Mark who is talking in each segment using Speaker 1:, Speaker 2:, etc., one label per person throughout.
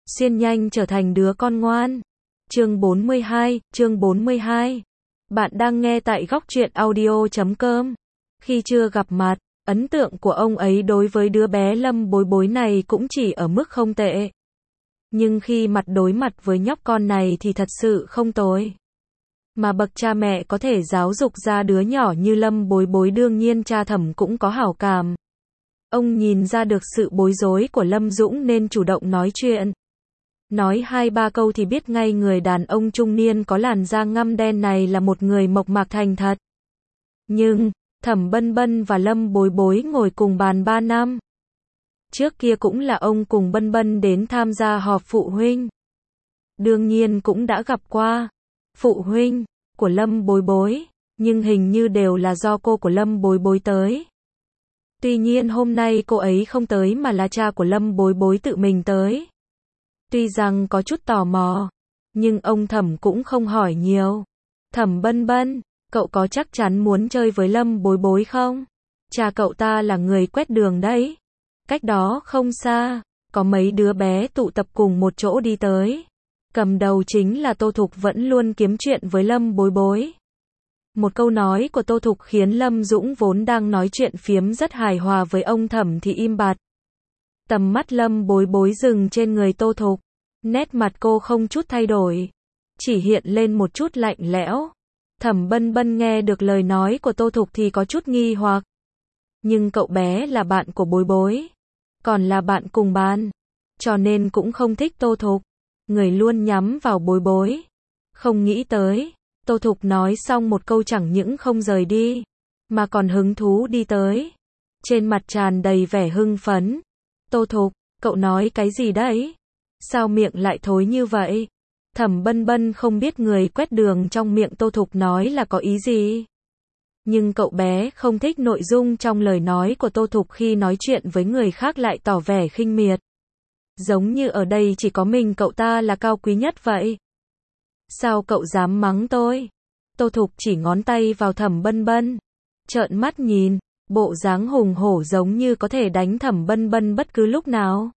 Speaker 1: xuyên nhanh trở thành đứa con ngoan. Chương 42. Bạn đang nghe tại góc truyện audio.com. Khi chưa gặp mặt, ấn tượng của ông ấy đối với đứa bé Lâm Bối Bối này cũng chỉ ở mức không tệ. Nhưng khi đối mặt với nhóc con này thì thật sự không tồi. Mà bậc cha mẹ có thể giáo dục ra đứa nhỏ như Lâm Bối Bối, đương nhiên cha Thẩm cũng có hảo cảm. Ông nhìn ra được sự bối rối của Lâm Dũng nên chủ động nói chuyện. Nói 2-3 câu thì biết ngay người đàn ông trung niên có làn da ngăm đen này là một người mộc mạc thành thật. Nhưng, Thẩm Bân Bân và Lâm Bối Bối ngồi cùng bàn 3 năm. Trước kia cũng là ông cùng Bân Bân đến tham gia họp phụ huynh. Đương nhiên cũng đã gặp qua phụ huynh của Lâm Bối Bối, nhưng hình như đều là do cô của Lâm Bối Bối tới. Tuy nhiên hôm nay cô ấy không tới mà là cha của Lâm Bối Bối tự mình tới. Tuy rằng có chút tò mò, nhưng ông Thẩm cũng không hỏi nhiều. Thẩm Bân Bân, cậu có chắc chắn muốn chơi với Lâm Bối Bối không? Cha cậu ta là người quét đường đấy. Cách đó không xa, có mấy đứa bé tụ tập cùng một chỗ đi tới. Cầm đầu chính là Tô Thục, vẫn luôn kiếm chuyện với Lâm Bối Bối. Một câu nói của Tô Thục khiến Lâm Dũng vốn đang nói chuyện phiếm rất hài hòa với ông Thẩm thì im bặt. Tầm mắt Lâm Bối Bối dừng trên người Tô Thục. Nét mặt cô không chút thay đổi, chỉ hiện lên một chút lạnh lẽo. Thẩm Bân Bân nghe được lời nói của Tô Thục thì có chút nghi hoặc. Nhưng cậu bé là bạn của Bối Bối, còn là bạn cùng bàn, cho nên cũng không thích Tô Thục. Người luôn nhắm vào Bối Bối. Không nghĩ tới, Tô Thục nói xong một câu chẳng những không rời đi, mà còn hứng thú đi tới. Trên mặt tràn đầy vẻ hưng phấn. Tô Thục, cậu nói cái gì đấy? Sao miệng lại thối như vậy? Thẩm Bân Bân không biết người quét đường trong miệng Tô Thục nói là có ý gì. Nhưng cậu bé không thích nội dung trong lời nói của Tô Thục, khi nói chuyện với người khác lại tỏ vẻ khinh miệt. Giống như ở đây chỉ có mình cậu ta là cao quý nhất vậy. Sao cậu dám mắng tôi? Tô Thục chỉ ngón tay vào Thẩm Bân Bân, trợn mắt nhìn, bộ dáng hùng hổ giống như có thể đánh Thẩm Bân Bân bất cứ lúc nào.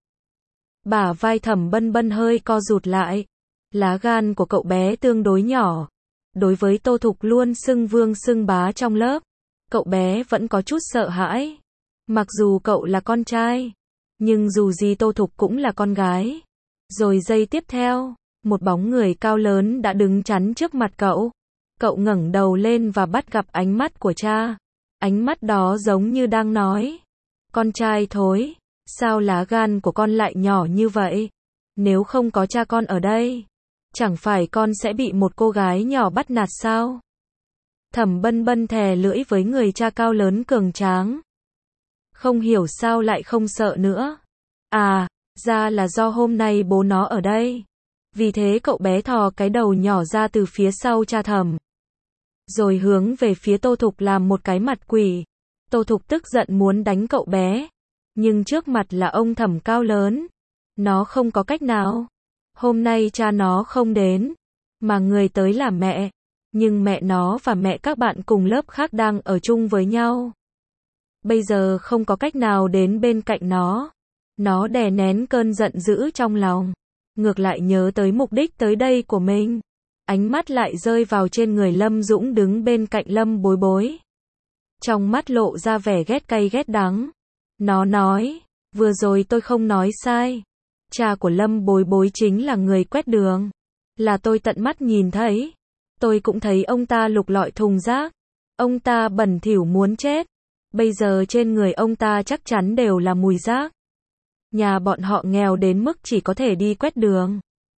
Speaker 1: Bả vai Thẩm Bân Bân hơi co rụt lại. Lá gan của cậu bé tương đối nhỏ. Đối với Tô Thục luôn xưng vương xưng bá trong lớp, cậu bé vẫn có chút sợ hãi. Mặc dù cậu là con trai, nhưng dù gì Tô Thục cũng là con gái. Rồi giây tiếp theo, một bóng người cao lớn đã đứng chắn trước mặt cậu. Cậu ngẩng đầu lên và bắt gặp ánh mắt của cha. Ánh mắt đó giống như đang nói: con trai thối, sao lá gan của con lại nhỏ như vậy? Nếu không có cha con ở đây, chẳng phải con sẽ bị một cô gái nhỏ bắt nạt sao? Thẩm Bân Bân thè lưỡi với người cha cao lớn cường tráng. Không hiểu sao lại không sợ nữa. À, ra là do hôm nay bố nó ở đây. Vì thế cậu bé thò cái đầu nhỏ ra từ phía sau cha Thẩm, rồi hướng về phía Tô Thục làm một cái mặt quỷ. Tô Thục tức giận muốn đánh cậu bé, nhưng trước mặt là ông Thẩm cao lớn, nó không có cách nào. Hôm nay cha nó không đến, mà người tới là mẹ, nhưng mẹ nó và mẹ các bạn cùng lớp khác đang ở chung với nhau. Bây giờ không có cách nào đến bên cạnh nó. Nó đè nén cơn giận dữ trong lòng, ngược lại nhớ tới mục đích tới đây của mình. Ánh mắt lại rơi vào trên người Lâm Dũng đứng bên cạnh Lâm Bối Bối. Trong mắt lộ ra vẻ ghét cay ghét đắng. Nó nói, vừa rồi tôi không nói sai. Cha của Lâm Bối Bối chính là người quét đường. Là tôi tận mắt nhìn thấy. Tôi cũng thấy ông ta lục lọi thùng rác. Ông ta bẩn thỉu muốn chết. Bây giờ trên người ông ta chắc chắn đều là mùi rác. Nhà bọn họ nghèo đến mức chỉ có thể đi quét đường.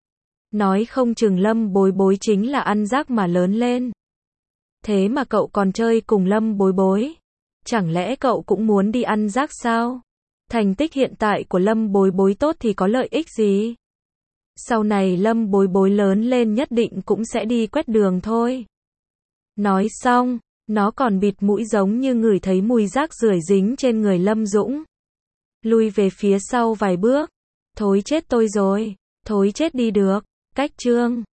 Speaker 1: Nói không chừng Lâm Bối Bối chính là ăn rác mà lớn lên. Thế mà cậu còn chơi cùng Lâm Bối Bối. Chẳng lẽ cậu cũng muốn đi ăn rác sao? Thành tích hiện tại của Lâm Bối Bối tốt thì có lợi ích gì? Sau này Lâm Bối Bối lớn lên nhất định cũng sẽ đi quét đường thôi. Nói xong, nó còn bịt mũi giống như ngửi thấy mùi rác rưởi dính trên người Lâm Dũng. Lui về phía sau vài bước. Thối chết tôi rồi. Thối chết đi được. Cách chương